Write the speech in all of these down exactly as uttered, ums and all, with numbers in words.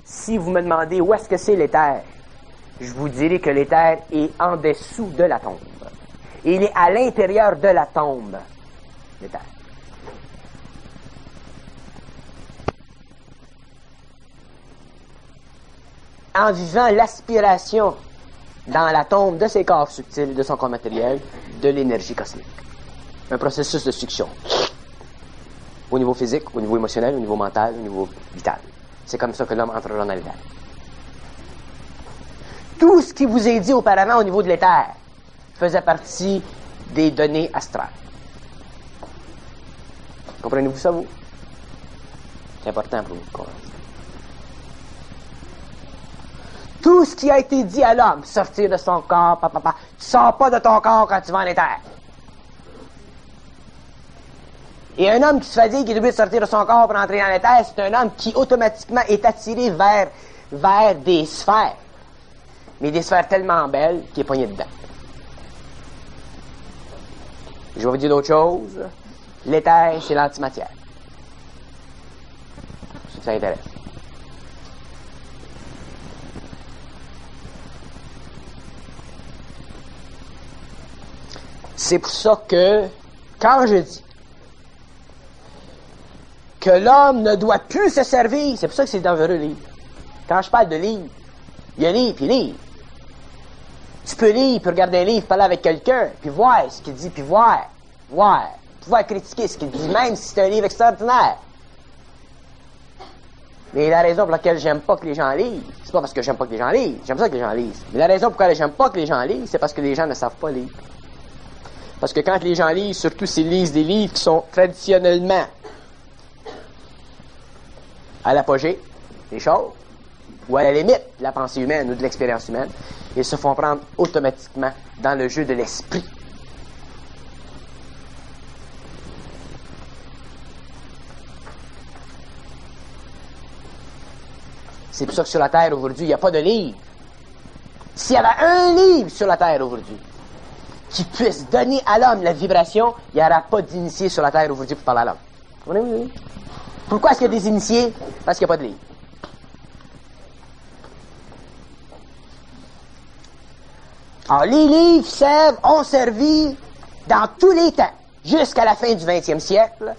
Si vous me demandez où est-ce que c'est l'éther, je vous dirai que l'éther est en dessous de la tombe. Et il est à l'intérieur de la tombe, l'éther. En vivant l'aspiration dans la tombe de ses corps subtils, de son corps matériel, de l'énergie cosmique. Un processus de succion. Au niveau physique, au niveau émotionnel, au niveau mental, au niveau vital. C'est comme ça que l'homme entrera dans l'éther. Tout ce qui vous est dit auparavant au niveau de l'éther faisait partie des données astrales. Comprenez-vous ça, vous? C'est important pour vous. Tout ce qui a été dit à l'homme, sortir de son corps, papa, papa, tu sors pas de ton corps quand tu vas en éther. Et un homme qui se fatigue, qui est obligé de sortir de son corps pour entrer dans l'éther, c'est un homme qui automatiquement est attiré vers, vers des sphères. Mais des sphères tellement belles qu'il est pogné dedans. Je vais vous dire d'autres choses. L'éther, c'est l'antimatière. Si ça intéresse. C'est pour ça que, quand je dis que l'homme ne doit plus se servir, c'est pour ça que c'est dangereux, le livre. Quand je parle de livre, il y a livre, puis livre. Tu peux lire, puis regarder un livre, parler avec quelqu'un, puis voir ce qu'il dit, puis voir, voir, pouvoir critiquer ce qu'il dit, même si c'est un livre extraordinaire. Mais la raison pour laquelle j'aime pas que les gens lisent, c'est pas parce que j'aime pas que les gens lisent, j'aime ça que les gens lisent. Mais la raison pour laquelle j'aime pas que les gens lisent, c'est parce que les gens ne savent pas lire. Parce que quand les gens lisent, surtout s'ils lisent des livres qui sont traditionnellement à l'apogée des choses, ou à la limite de la pensée humaine ou de l'expérience humaine, ils se font prendre automatiquement dans le jeu de l'esprit. C'est pour ça que sur la Terre aujourd'hui, il n'y a pas de livre. S'il y avait un livre sur la Terre aujourd'hui qui puisse donner à l'homme la vibration, il n'y aura pas d'initiés sur la Terre aujourd'hui pour parler à l'homme. Oui, oui, oui. Pourquoi est-ce qu'il y a des initiés? Parce qu'il n'y a pas de livre. Alors, les livres servent, ont servi dans tous les temps, jusqu'à la fin du vingtième siècle,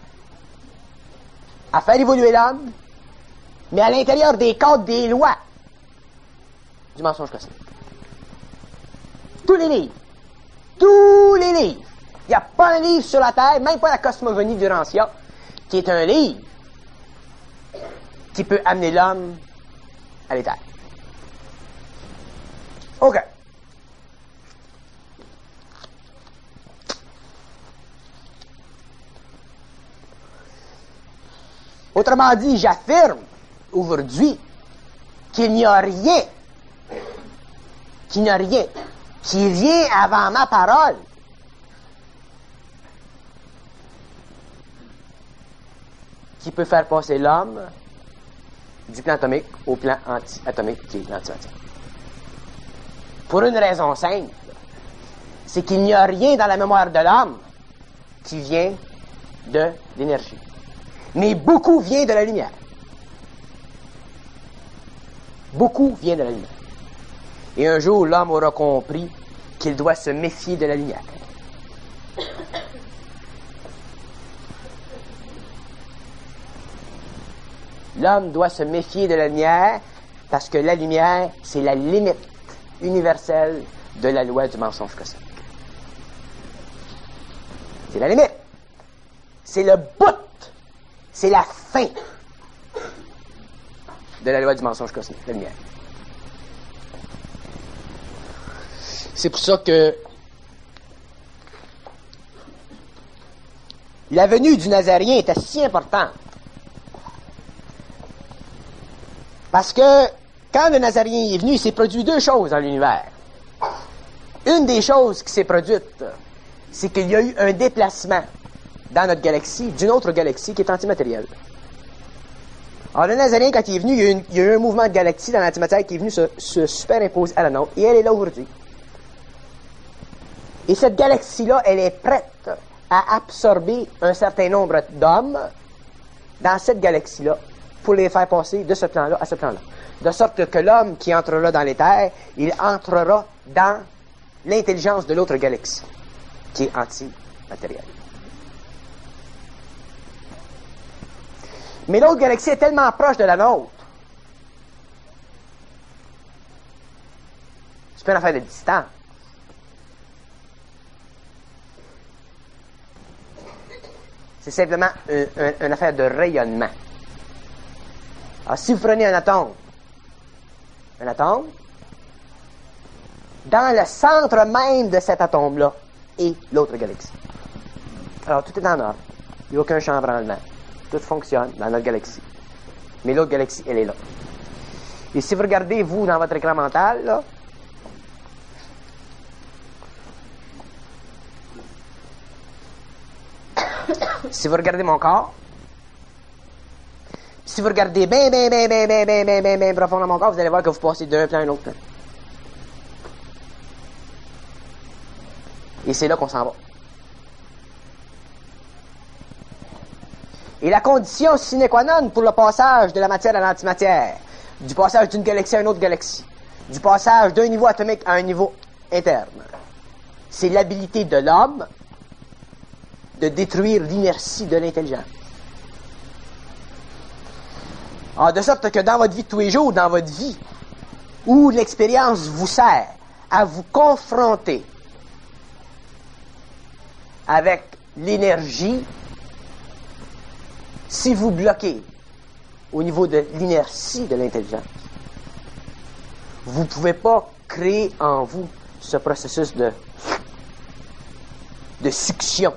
à faire évoluer l'homme, mais à l'intérieur des cadres des lois du mensonge cosmique. Tous les livres. Tous les livres. Il n'y a pas un livre sur la Terre, même pas la cosmogonie d'Urantia, qui est un livre qui peut amener l'homme à l'éther. OK. Autrement dit, j'affirme aujourd'hui qu'il n'y a rien, qu'il n'y a rien qui vient avant ma parole qui peut faire passer l'homme du plan atomique au plan anti-atomique qui est l'antimatière. Pour une raison simple, c'est qu'il n'y a rien dans la mémoire de l'homme qui vient de l'énergie. Mais beaucoup vient de la lumière. Beaucoup vient de la lumière. Et un jour, l'homme aura compris qu'il doit se méfier de la lumière. L'homme doit se méfier de la lumière parce que la lumière, c'est la limite universelle de la loi du mensonge cosmique. C'est la limite. C'est le bout. C'est la fin de la loi du mensonge cosmique, la lumière. C'est pour ça que la venue du Nazaréen était si importante. Parce que quand le Nazaréen est venu, il s'est produit deux choses dans l'univers. Une des choses qui s'est produite, c'est qu'il y a eu un déplacement dans notre galaxie d'une autre galaxie qui est antimatérielle. Alors le Nazaréen, quand il est venu, il y a eu, une, il y a eu un mouvement de galaxie dans l'antimatière qui est venu se, se superimposer à la nôtre, et elle est là aujourd'hui. Et cette galaxie-là, elle est prête à absorber un certain nombre d'hommes dans cette galaxie-là pour les faire passer de ce plan-là à ce plan-là. De sorte que l'homme qui entrera dans l'éther, il entrera dans l'intelligence de l'autre galaxie, qui est anti-matérielle. Mais l'autre galaxie est tellement proche de la nôtre. C'est pas une affaire de distance. C'est simplement une, une, une affaire de rayonnement. Alors, si vous prenez un atome, un atome, dans le centre même de cet atome-là est l'autre galaxie. Alors, tout est en ordre. Il n'y a aucun chambranlement. Tout fonctionne dans notre galaxie. Mais l'autre galaxie, elle est là. Et si vous regardez, vous, dans votre écran mental, là, si vous regardez mon corps, si vous regardez bien, bien, bien, bien, bien, bien, bien, bien, bien profond dans mon corps, vous allez voir que vous passez d'un plan à un autre plan. Et c'est là qu'on s'en va. Et la condition sine qua non pour le passage de la matière à l'antimatière, du passage d'une galaxie à une autre galaxie, du passage d'un niveau atomique à un niveau interne, c'est l'habilité de l'homme de détruire l'inertie de l'intelligence. Alors, de sorte que dans votre vie de tous les jours, dans votre vie, où l'expérience vous sert à vous confronter avec l'énergie, si vous bloquez au niveau de l'inertie de l'intelligence, vous ne pouvez pas créer en vous ce processus de, de succion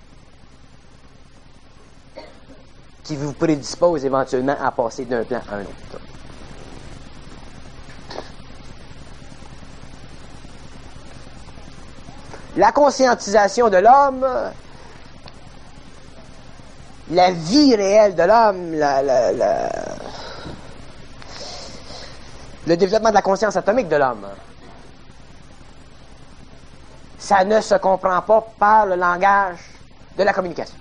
qui vous prédispose éventuellement à passer d'un plan à un autre. La conscientisation de l'homme, la vie réelle de l'homme, la, la, la, le développement de la conscience atomique de l'homme, ça ne se comprend pas par le langage de la communication.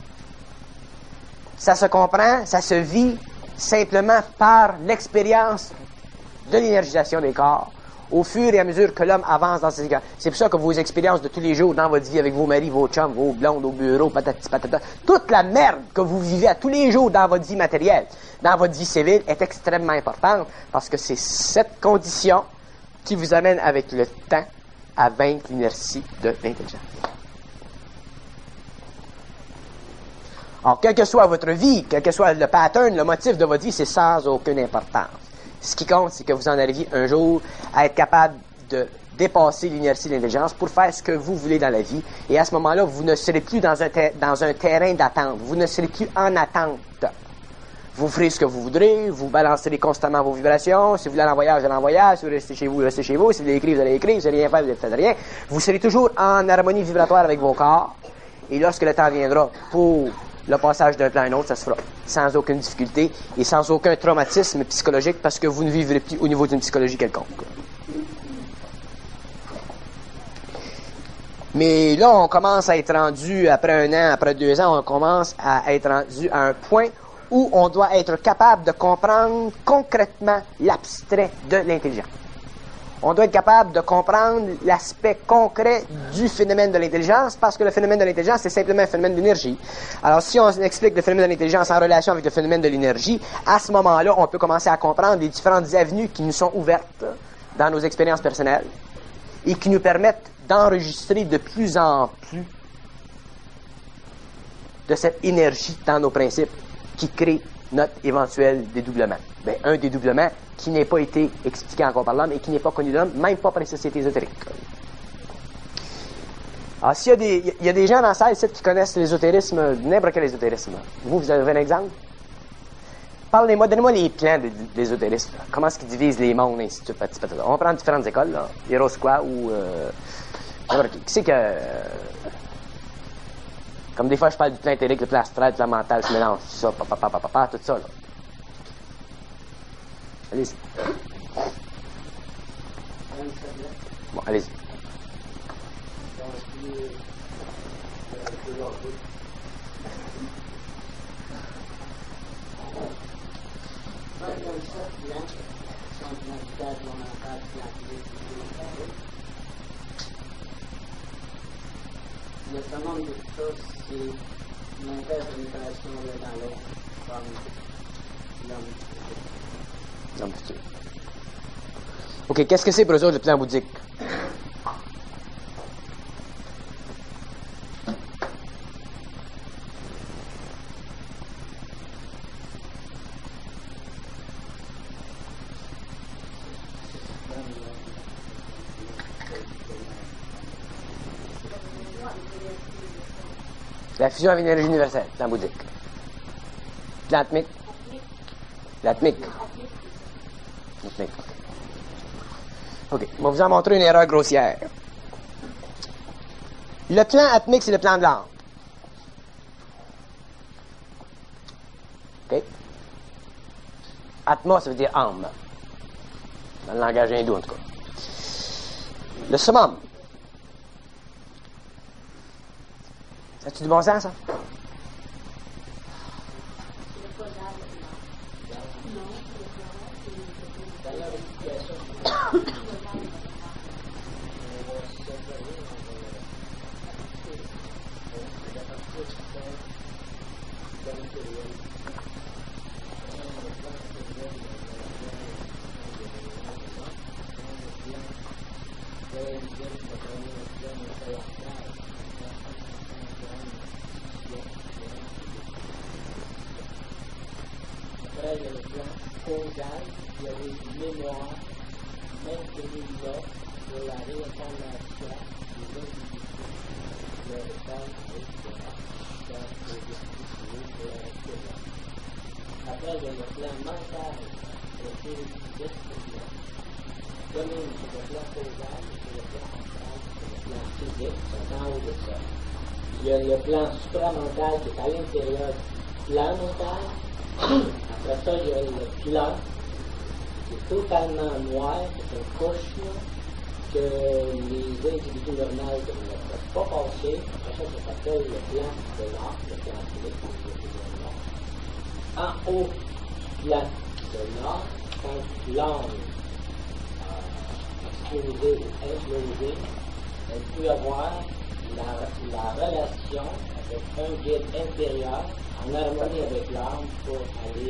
Ça se comprend, ça se vit simplement par l'expérience de l'énergisation des corps au fur et à mesure que l'homme avance dans ses... C'est pour ça que vos expériences de tous les jours dans votre vie avec vos maris, vos chums, vos blondes au bureau, patati patata, toute la merde que vous vivez à tous les jours dans votre vie matérielle, dans votre vie civile, est extrêmement importante parce que c'est cette condition qui vous amène avec le temps à vaincre l'inertie de l'intelligence. Alors, quelle que soit votre vie, quel que soit le pattern, le motif de votre vie, c'est sans aucune importance. Ce qui compte, c'est que vous en arriviez un jour à être capable de dépasser l'inertie de l'intelligence pour faire ce que vous voulez dans la vie. Et à ce moment-là, vous ne serez plus dans un, ter- dans un terrain d'attente. Vous ne serez plus en attente. Vous ferez ce que vous voudrez, vous balancerez constamment vos vibrations. Si vous voulez aller en voyage, allez en voyage. Si vous restez chez vous, restez chez vous. Si vous voulez écrire, vous allez écrire. Si vous n'allez rien faire, vous ne faites rien. Vous serez toujours en harmonie vibratoire avec vos corps. Et lorsque le temps viendra pour le passage d'un plan à un autre, ça se fera sans aucune difficulté et sans aucun traumatisme psychologique parce que vous ne vivrez plus au niveau d'une psychologie quelconque. Mais là, on commence à être rendu, après un an, après deux ans, on commence à être rendu à un point où on doit être capable de comprendre concrètement l'abstrait de l'intelligence. On doit être capable de comprendre l'aspect concret du phénomène de l'intelligence parce que le phénomène de l'intelligence, c'est simplement un phénomène d'énergie. Alors, si on explique le phénomène de l'intelligence en relation avec le phénomène de l'énergie, à ce moment-là, on peut commencer à comprendre les différentes avenues qui nous sont ouvertes dans nos expériences personnelles et qui nous permettent d'enregistrer de plus en plus de cette énergie dans nos principes qui crée notre éventuel dédoublement. Bien, un dédoublement qui n'a pas été expliqué encore par l'homme et qui n'est pas connu de l'homme, même pas par les sociétés ésotériques. Alors, s'il y a des, il y a des gens dans la salle ici qui connaissent l'ésotérisme, n'importe quel ésotérisme. Vous, vous avez un exemple? Parlez-moi, donnez-moi les plans de, de l'ésotérisme. Comment est-ce qu'ils divisent les mondes, ainsi de suite, petit, petit. On prend différentes écoles, là. Hirosqua ou... Euh, qui c'est que... Euh, comme des fois, je parle du plan éthérique, du plan astral, du plan mental, je mélange tout ça, papa, papa, papa, tout ça, là. Allez-y. Bon, allez-y. Le summum de tout ça, c'est l'inverse de l'opération l'un dans l'autre, comme l'homme. L'homme futur. OK, qu'est-ce que c'est pour eux autres le plan bouddhique? La fusion avec l'énergie universelle, plan bouddhique. Plan atmique. L'atmique. L'atmique. OK. Je vais vous en montrer une erreur grossière. Le plan atmique, c'est le plan de l'âme. OK? Atma, ça veut dire âme. Dans le langage hindou, en tout cas. Le summum. As-tu du bon sens, ça? Après, il y a le plan causal, il y a les mémoires maintenues là pour la réincarnation des individus. Il y a le plan avec la pour la respiration. Après, il y a le plan mental, le plan d'expérience. Comme c'est le plan causal, c'est le plan mental, c'est le plan physique, c'est en haut de ça. Il y a le plan supramental qui est à l'intérieur du plan mental. Après ça, il y a le plan qui est totalement noir, c'est une couche que les individus normaux ne peuvent pas passer. Après ça, ça s'appelle le plan de l'art, le plan physique, le plan noir. En haut du plan de l'art, quand l'âme a explosé ou implosé, elle peut avoir la, la relation avec un guide intérieur en harmonie avec l'âme pour aller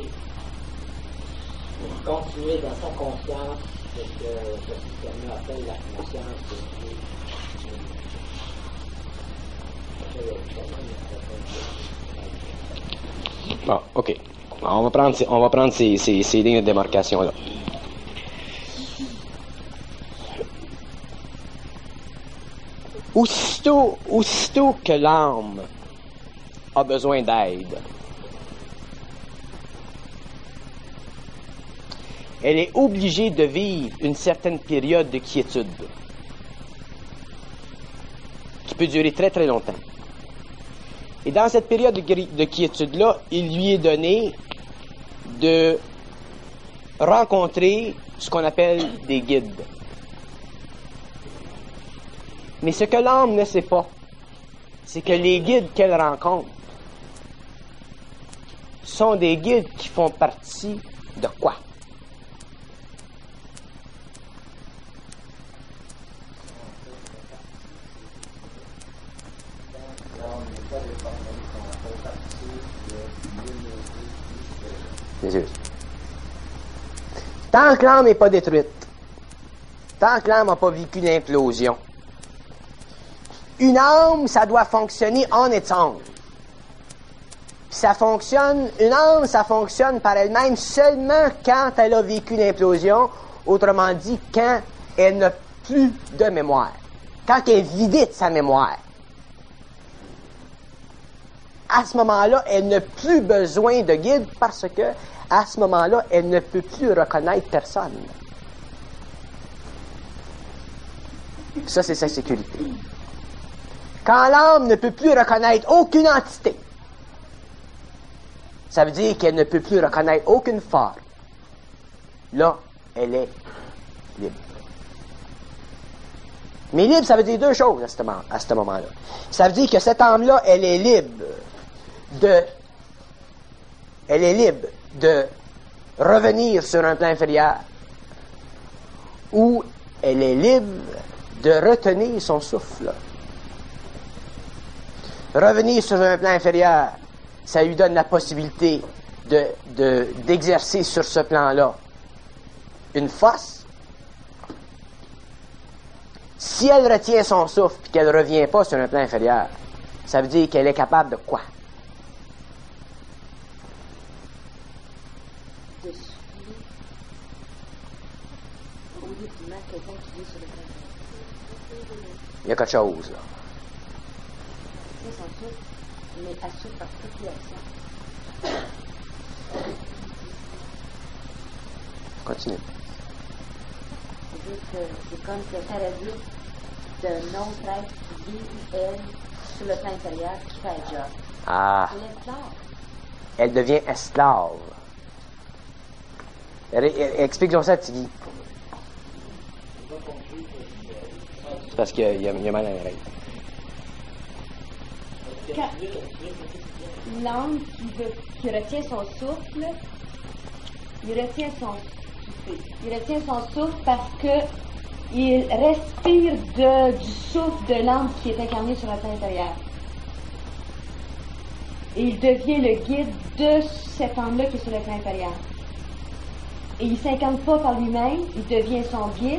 pour continuer dans sa conscience ce que ce système appelle la conscience de Dieu. Bon, OK. On va prendre, on va prendre ces, ces, ces lignes de démarcation-là. Aussitôt, aussitôt que l'âme a besoin d'aide, elle est obligée de vivre une certaine période de quiétude qui peut durer très très longtemps. Et dans cette période de, de quiétude-là, il lui est donné de rencontrer ce qu'on appelle des guides. Mais ce que l'âme ne sait pas, c'est que les guides qu'elle rencontre sont des guides qui font partie de quoi? Jésus. Tant que l'âme n'est pas détruite, tant que l'âme n'a pas vécu l'implosion, une âme, ça doit fonctionner en étant. Ça fonctionne, une âme, ça fonctionne par elle-même seulement quand elle a vécu l'implosion, autrement dit, quand elle n'a plus de mémoire, quand elle est vidée de sa mémoire. À ce moment-là, elle n'a plus besoin de guide parce que, à ce moment-là, elle ne peut plus reconnaître personne. Ça, c'est sa sécurité. Quand l'âme ne peut plus reconnaître aucune entité, ça veut dire qu'elle ne peut plus reconnaître aucune forme. Là, elle est libre. Mais libre, ça veut dire deux choses à ce moment, à ce moment-là. Ça veut dire que cette âme-là, elle est libre de... Elle est libre de revenir sur un plan inférieur où elle est libre de retenir son souffle. Revenir sur un plan inférieur, ça lui donne la possibilité de, de, d'exercer sur ce plan-là une force. Si elle retient son souffle et qu'elle ne revient pas sur un plan inférieur, ça veut dire qu'elle est capable de quoi? De souffler au lieu du mal quelqu'un qui est sur le plan. Il y a quelque chose, là. C'est son souffle, mais elle souffle par population. Continue. C'est-à-dire que c'est comme si elle parasite d'un autre être qui vit, elle, sur le plan inférieur, qui fait le job. Ah, Elle est esclave. elle devient esclave. Ré- ré- Explique-nous ça, Tigui. C'est parce qu'il y a, il y a- il y a mal à l'oreille. Quand l'âme qui, veut, qui retient son souffle, il retient son souffle. Il retient son souffle parce que il respire de, du souffle de l'âme qui est incarnée sur la terre intérieure. Et il devient le guide de cette âme-là qui est sur le plan inférieur. Et il ne s'incarne pas par lui-même, il devient son guide.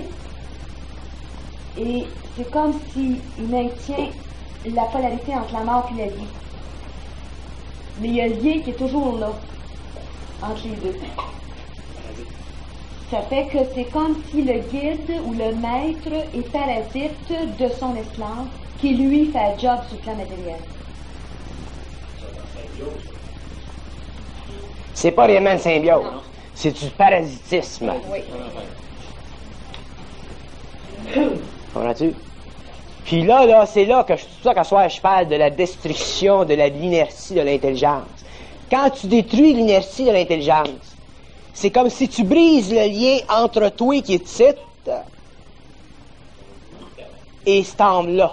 Et c'est comme s'il maintient la polarité entre la mort et la vie. Mais il y a le lien qui est toujours là, entre les deux. Ça fait que c'est comme si le guide ou le maître est parasite de son esclave, qui lui fait un job sur le plan matériel. C'est pas réellement une symbiose, c'est du parasitisme. Oui. Comprends-tu? Puis là, là, c'est là que je, c'est ça qu'à soir, je parle de la destruction de la, l'inertie de l'intelligence. Quand tu détruis l'inertie de l'intelligence, c'est comme si tu brises le lien entre toi qui est titre et cette âme-là.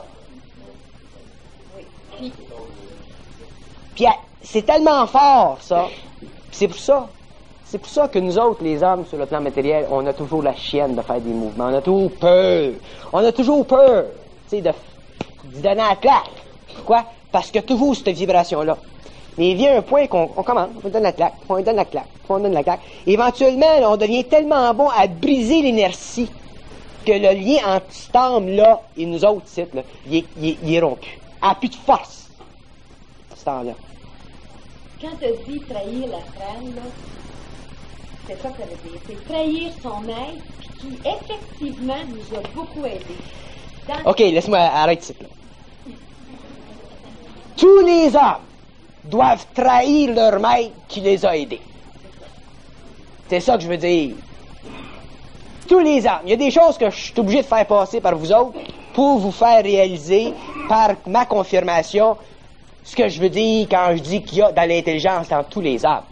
Puis c'est tellement fort, ça. Puis c'est pour ça. C'est pour ça que nous autres, les hommes, sur le plan matériel, on a toujours la chienne de faire des mouvements. On a toujours peur. On a toujours peur, tu sais, de, de donner la claque. Pourquoi? Parce qu'il y a toujours cette vibration-là. Mais il vient un point qu'on on commence, on donne la claque, on donne la claque, on donne la claque. Éventuellement, là, on devient tellement bon à briser l'inertie que le lien entre cette âme-là et nous autres, là, il, est, il, est, il est rompu. Elle n'a plus de force, ce temps-là. Quand tu dis trahir la frère, là, c'est ça que ça veut dire. C'est trahir son maître qui, effectivement, nous a beaucoup aidés. Dans... OK, laisse-moi arrêter ça. Tous les hommes doivent trahir leur maître qui les a aidés. C'est ça que je veux dire. Tous les hommes. Il y a des choses que je suis obligé de faire passer par vous autres pour vous faire réaliser par ma confirmation ce que je veux dire quand je dis qu'il y a dans l'intelligence dans tous les hommes.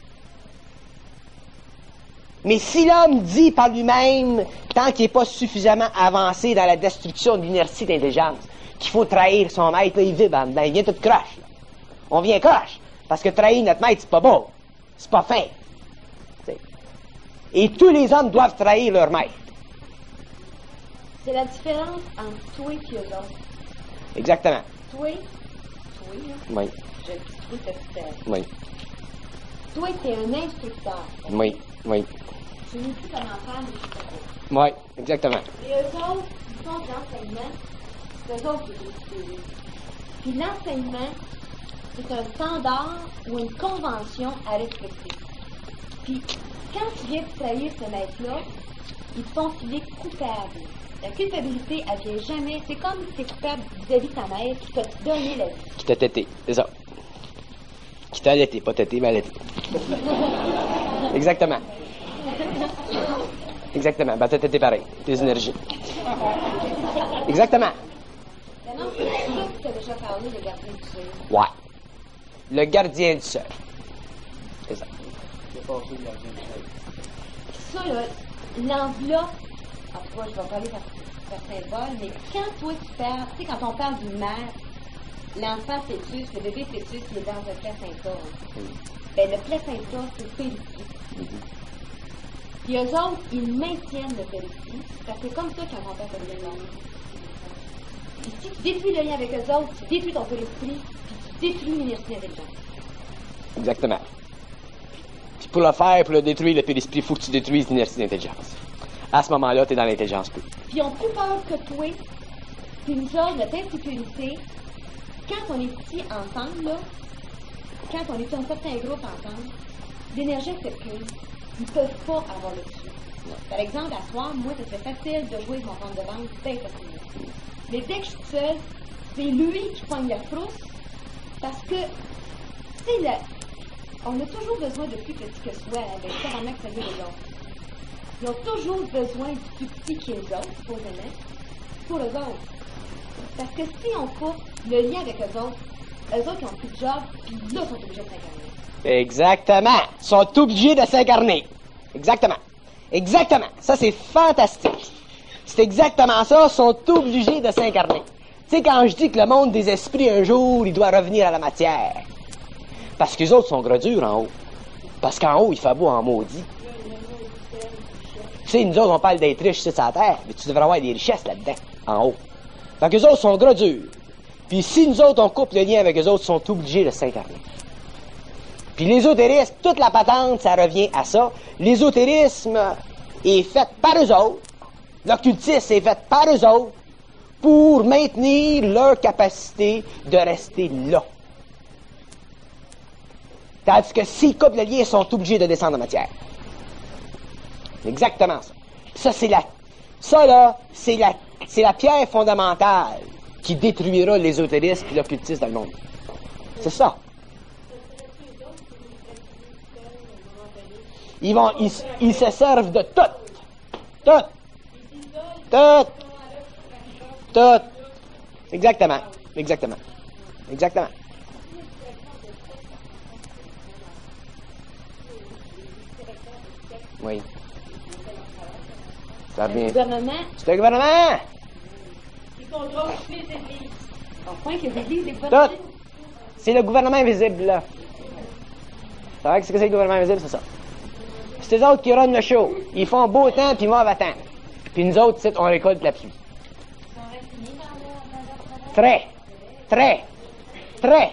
Mais si l'homme dit par lui-même, tant qu'il n'est pas suffisamment avancé dans la destruction de l'inertie d'intelligence, qu'il faut trahir son maître, là, il vibre en dedans, il vient tout croche. Là. On vient croche, parce que trahir notre maître, c'est pas beau, c'est pas fin. T'sais. Et tous les hommes doivent trahir leur maître. C'est la différence entre toi et eux autres. Exactement. Toi, toi, là, Oui, je dis toi, t'as fait. oui, Toi, t'es un instructeur. oui, oui, Tu nous dis comment faire, mais je sais pas. oui, exactement. Et eux autres, ils font de l'enseignement, c'est eux autres qui les suivent. Puis l'enseignement, c'est un standard ou une convention à respecter. Puis, quand tu viens de trahir ce maître-là, ils te font filer coupable. La culpabilité, elle vient jamais. C'est comme si tu es coupable vis-à-vis de ta mère qui t'a donné la vie. Qui t'a tété, c'est ça. Qui t'a allaité, pas tété, mais allaité. Exactement. Exactement. Ben, t'as tété pareil. Tes énergies. Exactement. Maintenant, c'est ça que tu as déjà parlé, le gardien du seuil. Ouais. Le gardien du sol. C'est ça. Ça, là, l'enveloppe, en tout cas, je vais parler par, par symbole, mais quand toi tu parles, tu sais, quand on parle d'une mère, l'enfant fœtus, le bébé fœtus, il est dans un placenta. Hein. Mm. Ben, le placenta, c'est péritique. Mm-hmm. Puis eux autres, ils maintiennent le périphérie, parce que c'est comme ça qu'un grand père fait bien. Puis si tu détruis le lien avec eux autres, tu détruis ton périphérie, puis tu détruis l'énergie d'intelligence. Exactement. Puis pour le faire, pour le détruire, le périsprit, il faut que tu détruises l'inertie d'intelligence. À ce moment-là, tu es dans l'intelligence pure. Puis ils ont plus peur que toi, puis nous autres, notre insécurité, quand on est ici ensemble, là, quand on est un certain groupe ensemble, l'énergie circule, ils ne peuvent pas avoir le dessus. Par exemple, à soir, moi, ça serait facile de jouer avec mon compte de banque, c'est facile. Mais dès que je suis seule, c'est lui qui pogne la frousse, parce que, tu sais, la... on a toujours besoin de plus petit que soi, avec ça, vraiment que ça veut les autres. Ils ont toujours besoin du plus petit que les autres, supposément, pour eux autres. Parce que si on coupe le lien avec eux autres, eux autres, ils ont plus de job, puis là, ils sont obligés de s'incarner. Exactement. Ils sont obligés de s'incarner. Exactement. Exactement. Ça, c'est fantastique. C'est exactement ça. Ils sont obligés de s'incarner. Tu sais, quand je dis que le monde des esprits, un jour, il doit revenir à la matière. Parce que les autres sont gros durs en haut. Parce qu'en haut, il fait beau en maudit. Tu sais, nous autres, on parle d'être riches sur la terre, mais tu devrais avoir des richesses là-dedans, en haut. Fait que les autres sont gros durs. Puis si nous autres, on coupe le lien avec eux autres, ils sont obligés de s'incarner. Puis l'ésotérisme, toute la patente, ça revient à ça. L'ésotérisme est fait par eux autres. L'occultisme est fait par eux autres pour maintenir leur capacité de rester là. Tandis que s'ils coupent le lien, ils sont obligés de descendre en matière. C'est exactement ça. Ça, c'est la... Ça, là, c'est la, c'est la pierre fondamentale qui détruira l'ésotérisme et l'occultisme dans le monde. C'est ça. Ils vont, ils, ils se servent de tout. Tout. Tout. Tout. Exactement. Exactement. Exactement. Oui. Ça revient. Le gouvernement, C'est le gouvernement. qui contrôle toutes les églises. Au point que les églises, les gouvernements... Tout. C'est le gouvernement invisible, là. C'est vrai que c'est que c'est le gouvernement invisible, c'est ça. C'est eux autres qui runnent le show. Ils font beau temps puis mauvais temps. Puis nous autres, on récolte là-dessus. Très. Très. Très.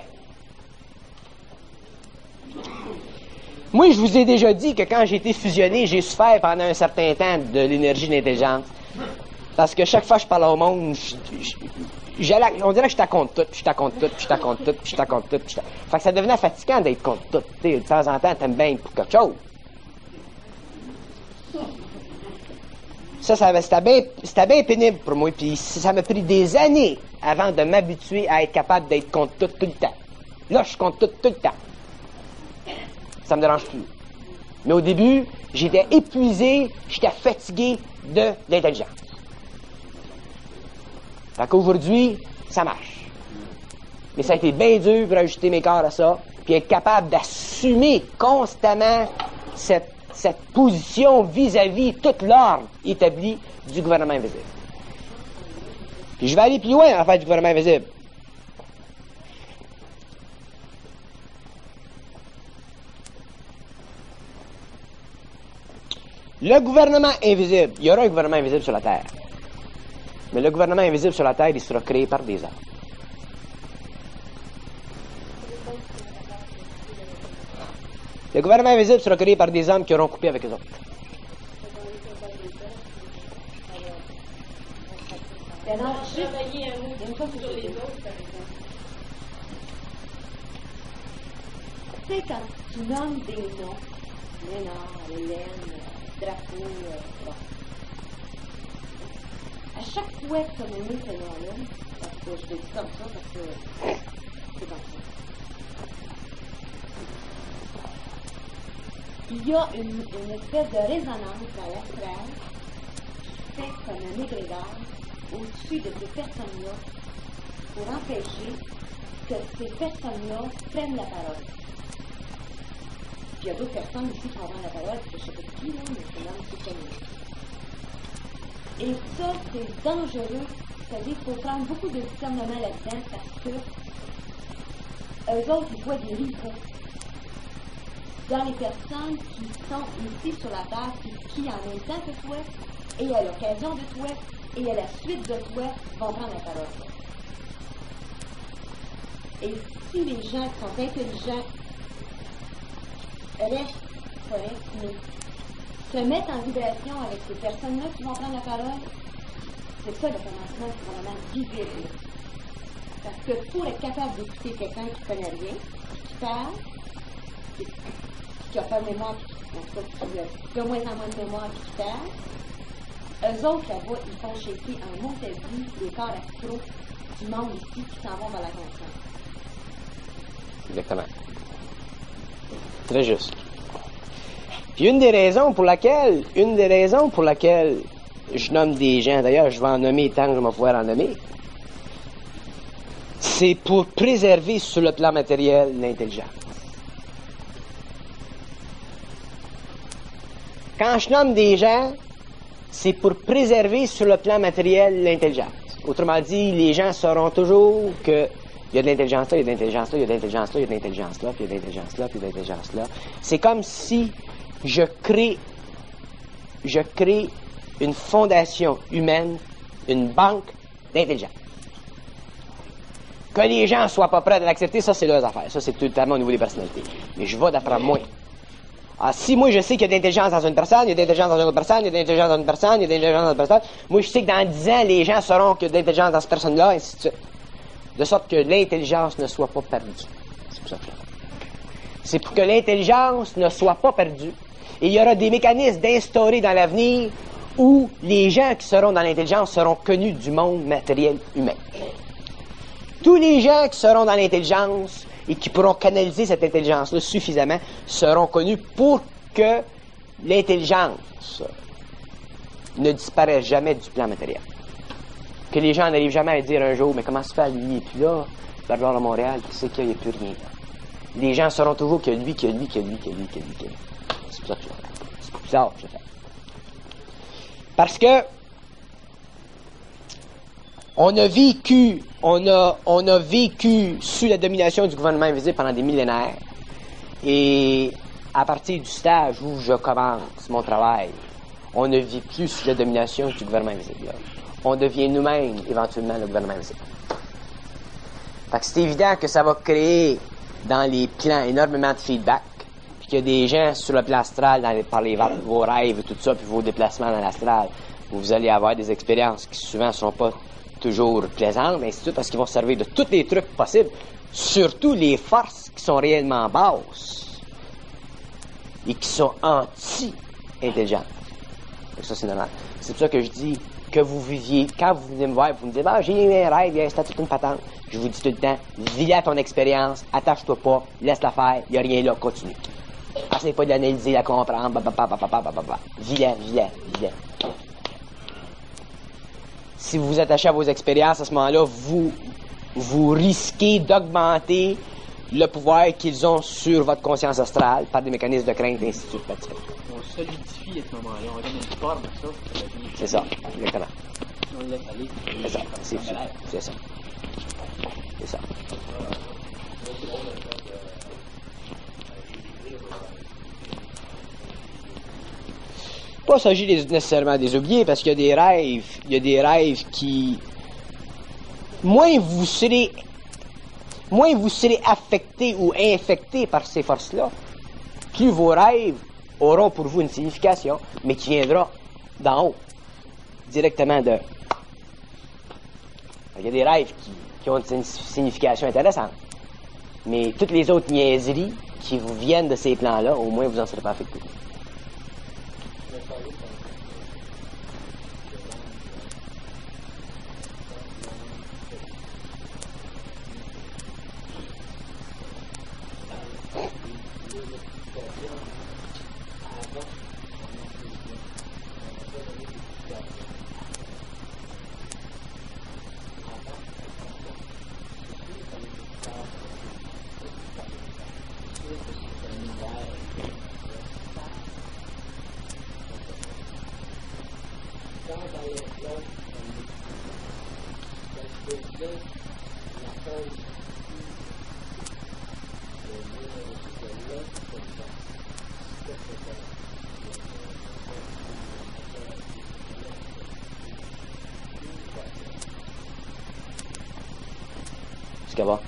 Moi, je vous ai déjà dit que quand j'ai été fusionné, j'ai souffert pendant un certain temps de l'énergie d'intelligence. Parce que chaque fois que je parle au monde, je, je, j'allais, on dirait que je t'accorde tout, puis je t'accorde tout, puis je t'accorde tout, puis je t'accorde tout. Puis je t'accorde tout. Fait que ça devenait fatigant d'être contre tout. T'sais, de temps en temps, t'aimes bien pour quelque chose. Ça, ça c'était bien, c'était bien pénible pour moi. Puis ça m'a pris des années avant de m'habituer à être capable d'être contre tout, tout le temps. Là, je suis contre tout, tout le temps. Ça me dérange plus. Mais au début, j'étais épuisé, j'étais fatigué de l'intelligence. Fait qu'aujourd'hui, ça marche. Mais ça a été bien dur pour ajuster mes corps à ça, puis être capable d'assumer constamment cette, cette position vis-à-vis toute l'ordre établi du gouvernement invisible. Puis je vais aller plus loin en fait du gouvernement invisible. Le gouvernement invisible, il y aura un gouvernement invisible sur la Terre. Mais le gouvernement invisible sur la Terre, il sera créé par des hommes. Le gouvernement invisible sera créé par des hommes qui auront coupé avec eux autres. Non, juste travailler un mot d'une fois sur les autres, par exemple. Tu sais, quand tu nommes des noms, Lénard, Hélène, Drapeau, euh, bon. À chaque fois que tu as nommé ce nom-là, parce que je le dis comme ça, parce que c'est comme ça. Il y a une, une espèce de résonance dans l'astral qui fait comme un égrégore au-dessus de ces personnes-là pour empêcher que ces personnes-là prennent la parole. Puis il y a d'autres personnes ici qui vont prendre la parole, je ne sais pas qui, là, mais c'est l'homme qui connaît. Et ça, c'est dangereux. C'est-à-dire qu'il faut prendre beaucoup de discernement là-dedans parce que eux autres, ils voient des ripoux dans les personnes qui sont ici sur la terre et qui, en même temps que toi, et à l'occasion de toi, et à la suite de toi, vont prendre la parole. Et si les gens qui sont intelligents restent corrects, mais se mettent en vibration avec ces personnes-là qui vont prendre la parole, c'est ça le commencement du gouvernement visible. Parce que pour être capable d'écouter quelqu'un qui ne connaît rien, qui parle, qui, qui n'a pas de mémoire, qui, en tout cas, qui a de moins en moins de mémoire, qui parle, eux autres là-bas, ils font shaker en Montéville les corps astraux du monde ici qui s'en vont vers la conscience. Exactement. Très juste. Puis une des raisons pour laquelle, une des raisons pour laquelle je nomme des gens, d'ailleurs, je vais en nommer tant que je vais pouvoir en nommer, c'est pour préserver sur le plan matériel l'intelligence. Quand je nomme des gens, c'est pour préserver sur le plan matériel l'intelligence. Autrement dit, les gens sauront toujours que il y a de l'intelligence là, il y a de l'intelligence là, il y a de l'intelligence là, il y a de l'intelligence là, puis il y a de l'intelligence là, puis il y a de l'intelligence là. C'est comme si je crée, je crée une fondation humaine, une banque d'intelligence. Que les gens soient pas prêts à l'accepter, ça c'est leurs affaires. Ça c'est totalement au niveau des personnalités. Mais je vais d'après moi. Ah, si moi je sais qu'il y a de l'intelligence dans une personne, il y a de l'intelligence dans une autre personne, il y a de l'intelligence dans une personne, il y a de l'intelligence dans une personne, moi je sais que dans dix ans, les gens sauront qu'il y a de l'intelligence dans cette personne-là, et ainsi de suite. De sorte que l'intelligence ne soit pas perdue. C'est pour ça que c'est pour que l'intelligence ne soit pas perdue. Et il y aura des mécanismes d'instaurer dans l'avenir où les gens qui seront dans l'intelligence seront connus du monde matériel humain. Tous les gens qui seront dans l'intelligence et qui pourront canaliser cette intelligence-là suffisamment seront connus pour que l'intelligence ne disparaisse jamais du plan matériel. Que les gens n'arrivent jamais à dire un jour, mais comment se fait, lui, et puis là, Barbara à Montréal, qui sait qu'il n'y a plus rien là. Les gens sauront toujours qu'il y a lui, qu'il y a lui, qu'il y a lui, qu'il y a lui, qu'il y a lui, qu'il y a lui. C'est pour ça que je le fais. C'est pour ça que je le fais. Parce que on a vécu, on a, on a vécu sous la domination du gouvernement invisible pendant des millénaires. Et à partir du stage où je commence mon travail, on ne vit plus sous la domination du gouvernement invisible. Là. On devient nous-mêmes éventuellement le gouvernement invisible. Fait que c'est évident que ça va créer dans les plans énormément de feedback, puis qu'il y a des gens sur le plan astral, dans les, par les, vos rêves et tout ça, puis vos déplacements dans l'astral, où vous allez avoir des expériences qui souvent ne sont pas toujours plaisantes, mais ainsi de suite, parce qu'ils vont servir de tous les trucs possibles, surtout les forces qui sont réellement basses et qui sont anti-intelligentes. Ça, c'est normal. C'est pour ça que je dis que vous viviez, quand vous venez me voir, vous me dites, ah, j'ai eu un rêve, c'était toute une patente. Je vous dis tout le temps, vis à ton expérience, attache-toi pas, laisse-la faire, il n'y a rien là, continue. Essaye pas de l'analyser, la comprendre, babababababababa. Vis-la, vis-la, vis-la. Si vous vous attachez à vos expériences, à ce moment-là, vous, vous risquez d'augmenter le pouvoir qu'ils ont sur votre conscience astrale par des mécanismes de crainte et ainsi de suite. On solidifie à ce moment-là, on donne une forme à ça. C'est ça, exactement. On le laisse aller. C'est ça, c'est ça. C'est ça. C'est ça. Pas s'agit des, nécessairement des oubliés, parce qu'il y a des rêves, il y a des rêves qui, moins vous serez, moins vous serez affecté ou infecté par ces forces-là, plus vos rêves auront pour vous une signification, mais qui viendra d'en haut, directement de. Il y a des rêves qui, qui ont une signification intéressante, mais toutes les autres niaiseries qui vous viennent de ces plans-là, au moins vous n'en serez pas affecté. Jusqu'à voir.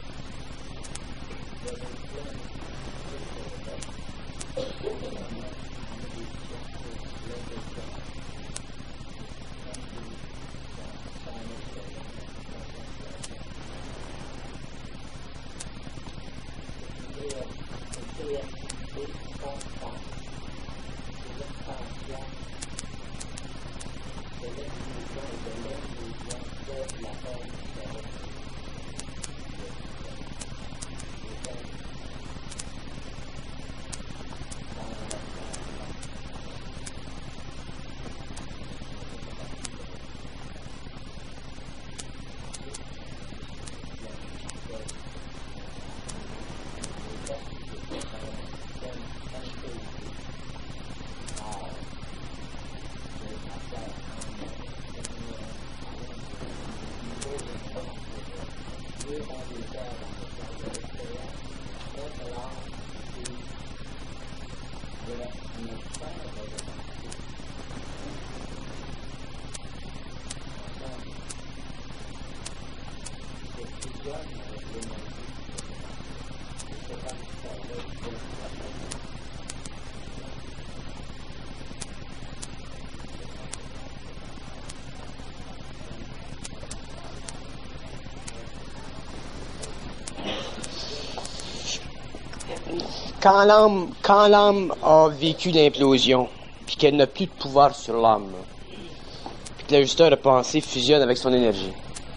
Quand l'âme, quand l'âme a vécu l'implosion, puis qu'elle n'a plus de pouvoir sur l'âme, puis que l'ajusteur de pensée fusionne avec son énergie,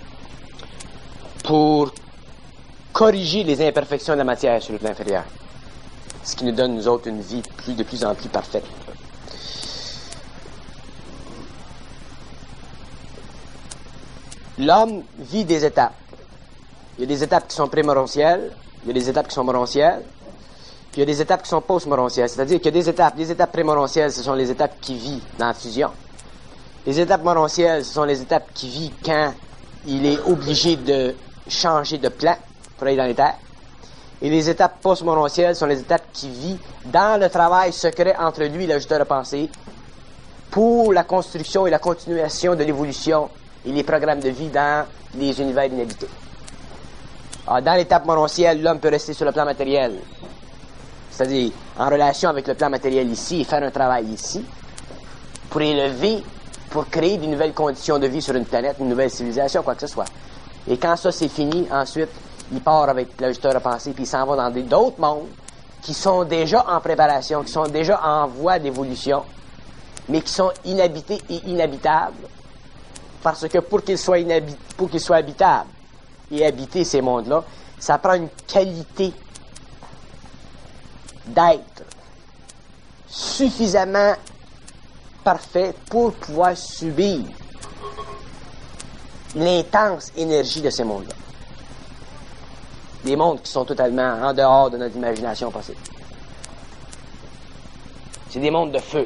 pour corriger les imperfections de la matière sur le plan inférieur, ce qui nous donne, nous autres, une vie plus, de plus en plus parfaite. L'homme vit des étapes. Il y a des étapes qui sont prémorentielles, il y a des étapes qui sont moroncielles, puis il y a des étapes qui sont post-moroncielles. C'est-à-dire qu'il y a des étapes. Les étapes prémorentielles, ce sont les étapes qui vivent dans la fusion. Les étapes moroncielles, ce sont les étapes qui vivent quand il est obligé de changer de plan pour aller dans les terres. Et les étapes post-moroncielles sont les étapes qui vivent dans le travail secret entre lui et l'ajusteur de pensée pour la construction et la continuation de l'évolution et les programmes de vie dans les univers inhabités. Alors, dans l'étape moroncielle, l'homme peut rester sur le plan matériel, c'est-à-dire en relation avec le plan matériel ici et faire un travail ici pour élever, pour créer de nouvelles conditions de vie sur une planète, une nouvelle civilisation, quoi que ce soit. Et quand ça c'est fini, ensuite, il part avec l'ajusteur de pensée puis il s'en va dans des, d'autres mondes qui sont déjà en préparation, qui sont déjà en voie d'évolution, mais qui sont inhabités et inhabitables. Parce que pour qu'ils soient, inhabit- pour qu'ils soient habitables et habiter ces mondes-là, ça prend une qualité d'être suffisamment parfait pour pouvoir subir l'intense énergie de ces mondes-là. Des mondes qui sont totalement en dehors de notre imagination possible. C'est des mondes de feu.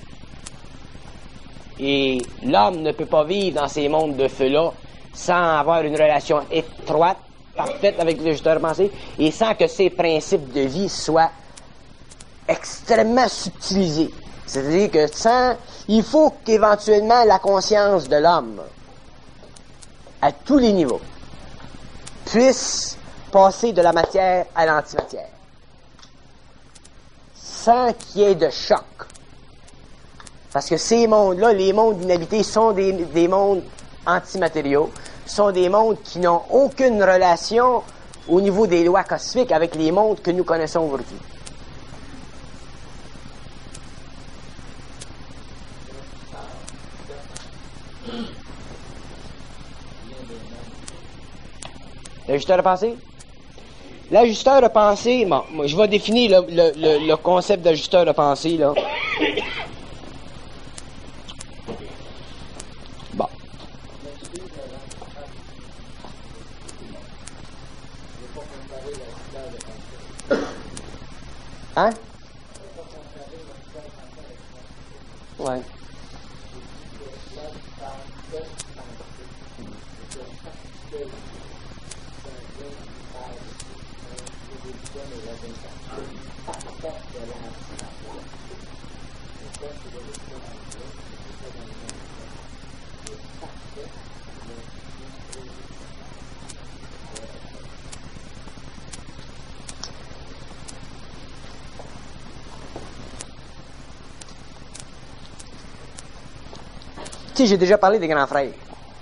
Et l'homme ne peut pas vivre dans ces mondes de feu-là sans avoir une relation étroite, parfaite avec le ajusteur de pensée, et sans que ses principes de vie soient extrêmement subtilisés. C'est-à-dire que sans, il faut qu'éventuellement la conscience de l'homme, à tous les niveaux, puisse passer de la matière à l'antimatière, sans qu'il y ait de choc. Parce que ces mondes-là, les mondes inhabités, sont des, des mondes antimatériaux, sont des mondes qui n'ont aucune relation au niveau des lois cosmiques avec les mondes que nous connaissons aujourd'hui. L'ajusteur de pensée? L'ajusteur de pensée, bon, moi, je vais définir le, le, le, le concept d'ajusteur de pensée, là. Bon. Hein? Ouais. Tu sais, j'ai déjà parlé des grands frères.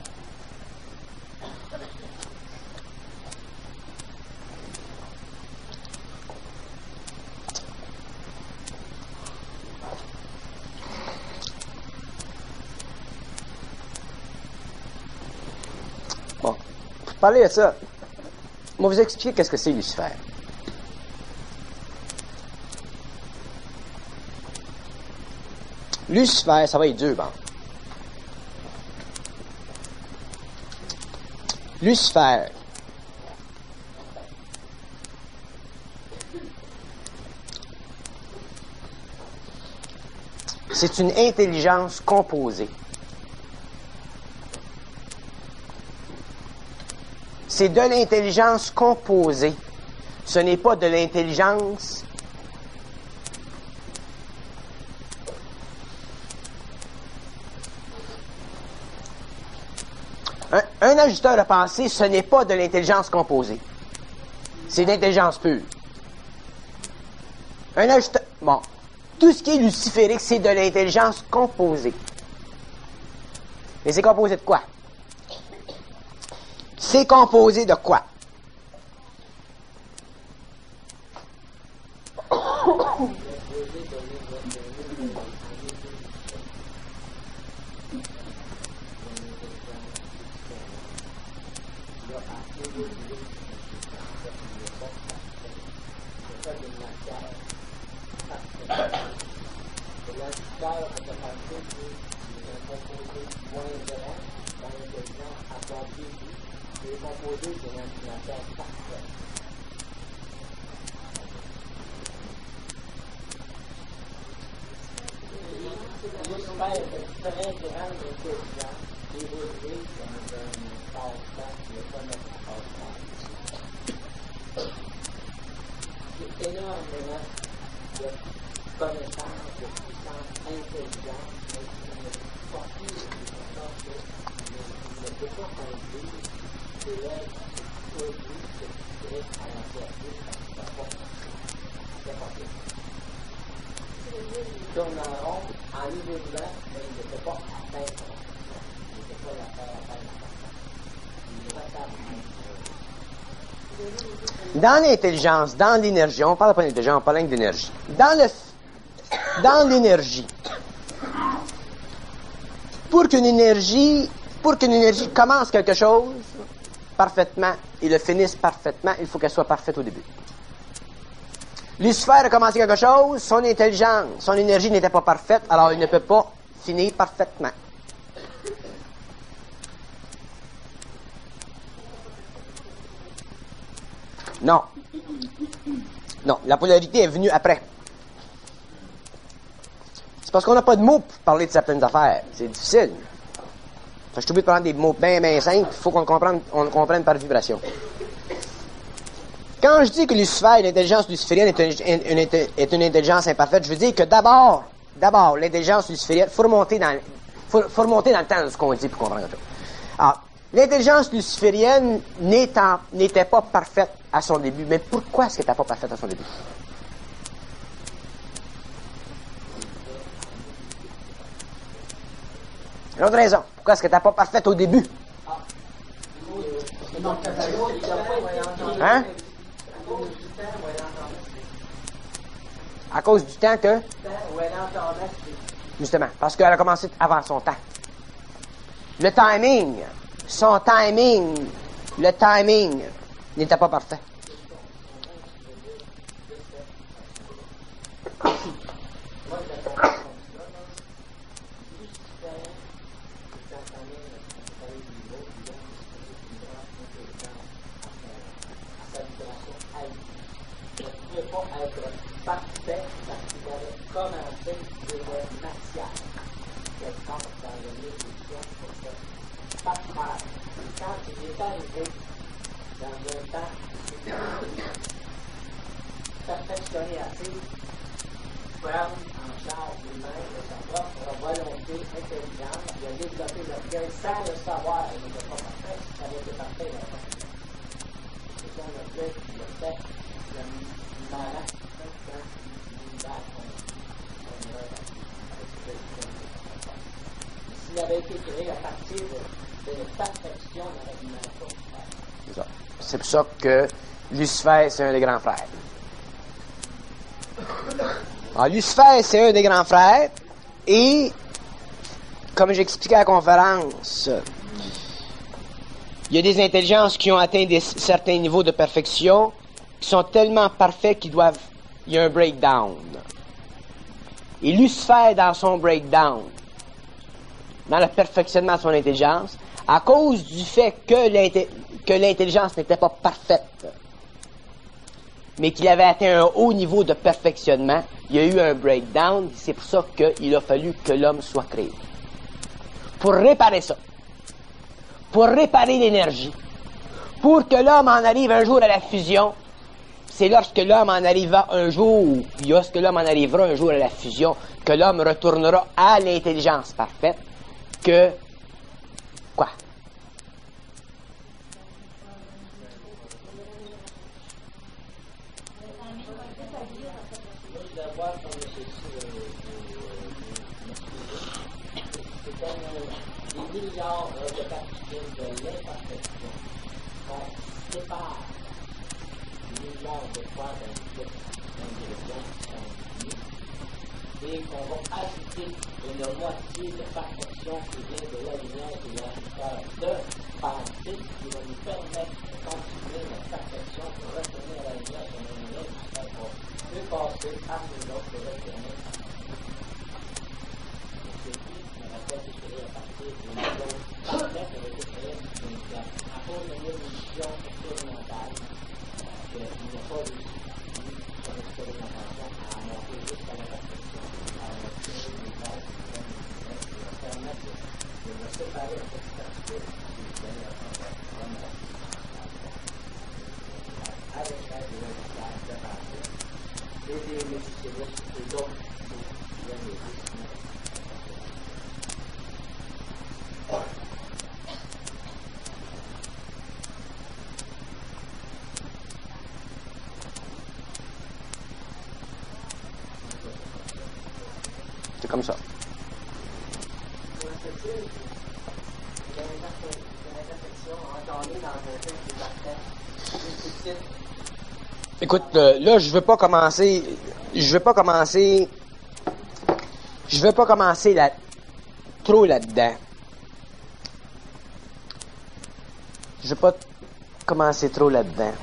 Bon, pour parler de ça, je vais vous expliquer qu'est-ce que c'est Lucifer. Lucifer, ça va être dur, bon. Lucifer, c'est une intelligence composée. C'est de l'intelligence composée. Ce n'est pas de l'intelligence Un, un ajusteur de pensée, ce n'est pas de l'intelligence composée. C'est de l'intelligence pure. Un ajusteur... Bon. Tout ce qui est luciférique, c'est de l'intelligence composée. Mais c'est composé de quoi? C'est composé de quoi? Dans l'intelligence, dans l'énergie, on parle pas d'intelligence, on parle d'énergie. Dans le, dans l'énergie, pour qu'une énergie, pour qu'une énergie commence quelque chose parfaitement et le finisse parfaitement, il faut qu'elle soit parfaite au début. Lucifer a commencé quelque chose, son intelligence, son énergie n'était pas parfaite, alors il ne peut pas finir parfaitement. Non. Non, la polarité est venue après. C'est parce qu'on n'a pas de mots pour parler de certaines affaires. C'est difficile. Fait que je suis obligé de prendre des mots bien, bien simples. Il faut qu'on comprenne, on comprenne par vibration. Quand je dis que Lucifer, l'intelligence luciférienne est une, une, est une intelligence imparfaite, je veux dire que d'abord, d'abord, l'intelligence luciférienne, il faut remonter dans, faut, faut remonter dans le temps de ce qu'on dit pour comprendre ça. Alors, l'intelligence luciférienne n'était pas parfaite à son début. Mais pourquoi est-ce qu'elle n'était pas parfaite à son début? Une autre raison. Pourquoi est-ce qu'elle n'était pas parfaite au début? Hein? À cause du temps que... Justement, parce qu'elle a commencé avant son temps. Le timing, son timing, le timing n'était pas parfait. Perfectionner assez, prendre en charge lui-même de sa propre volonté intelligente. Il a développé l'orgueil sans le savoir. Il n'était pas parfait. Si ça avait été parfait, il n'aurait pas fait. C'est son orgueil qui l'a fait. Le malin, quand il bat son erreur avec s'il avait été créé à partir de, de la perfection dans la dimension du frère. C'est ça. C'est pour ça que Lucifer, c'est un des grands frères. Alors, Lucifer, c'est un des grands frères, et, comme j'expliquais à la conférence, il y a des intelligences qui ont atteint des, certains niveaux de perfection, qui sont tellement parfaits qu'ils doivent... Il y a un breakdown. Et Lucifer, dans son breakdown, dans le perfectionnement de son intelligence, à cause du fait que, l'inté- que l'intelligence n'était pas parfaite, mais qu'il avait atteint un haut niveau de perfectionnement, il y a eu un breakdown, c'est pour ça qu'il a fallu que l'homme soit créé. Pour réparer ça, pour réparer l'énergie, pour que l'homme en arrive un jour à la fusion, c'est lorsque l'homme en arrivera un jour, puis lorsque l'homme en arrivera un jour à la fusion, que l'homme retournera à l'intelligence parfaite, que... Quoi? Des milliards de particules de l'imperfection qu'on sépare des milliards de fois d'ingrédients qui sont unis et qu'on va ajouter une moitié de perfection qui vient de la lumière et de la lumière de pensée qui va nous permettre de continuer notre perfection pour retourner à la lumière de la lumière jusqu'à ce qu'on peut passer par les autres et retourner à la c'est qui qui n'a pas été créé à partir d'une chose complète, elle a été créée à cause de l'évolution expérimentale, qu'il n'a pas réussi, son expérimentation, à monter jusqu'à la perfection, à monter les bases qui va permettre de me séparer un petit particules qui est donné à son avec l'aide de l'hôpital de pensée et des médicaments et d'autres qui viennent les dessiner. C'est comme ça. Écoute, euh, là, je veux pas commencer, je veux pas commencer, je veux pas commencer là, trop là-dedans. Je veux pas commencer trop là-dedans.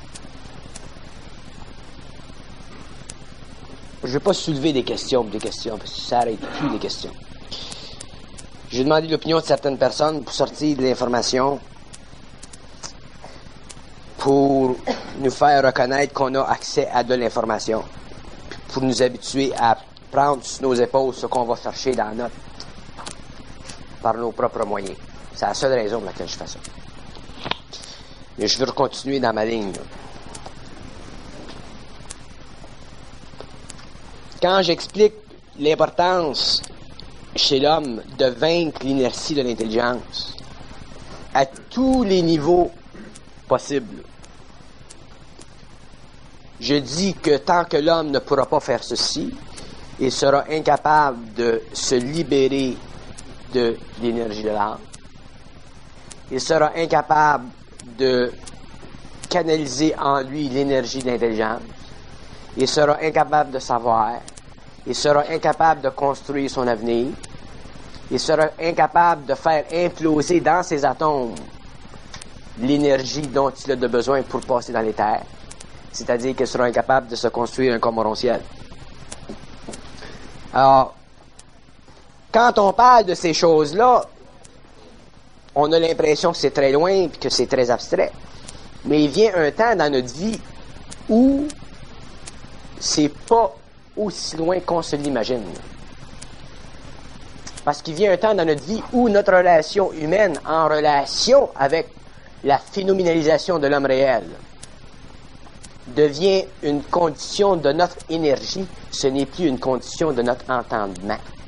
Je veux pas soulever des questions, des questions, parce que ça n'arrête plus les questions. J'ai demandé l'opinion de certaines personnes pour sortir de l'information, pour nous faire reconnaître qu'on a accès à de l'information, pour nous habituer à prendre sur nos épaules ce qu'on va chercher dans notre, par nos propres moyens. C'est la seule raison pour laquelle je fais ça. Mais je veux continuer dans ma ligne, là. Quand j'explique l'importance chez l'homme de vaincre l'inertie de l'intelligence à tous les niveaux possibles, je dis que tant que l'homme ne pourra pas faire ceci, il sera incapable de se libérer de l'énergie de l'âme. Il sera incapable de canaliser en lui l'énergie de l'intelligence. Il sera incapable de savoir. Il sera incapable de construire son avenir. Il sera incapable de faire imploser dans ses atomes l'énergie dont il a de besoin pour passer dans les terres. C'est-à-dire qu'il sera incapable de se construire un corps ciel. Alors, quand on parle de ces choses-là, on a l'impression que c'est très loin et que c'est très abstrait. Mais il vient un temps dans notre vie où c'est pas aussi loin qu'on se l'imagine. Parce qu'il vient un temps dans notre vie où notre relation humaine, en relation avec la phénoménalisation de l'homme réel, devient une condition de notre énergie, ce n'est plus une condition de notre entendement.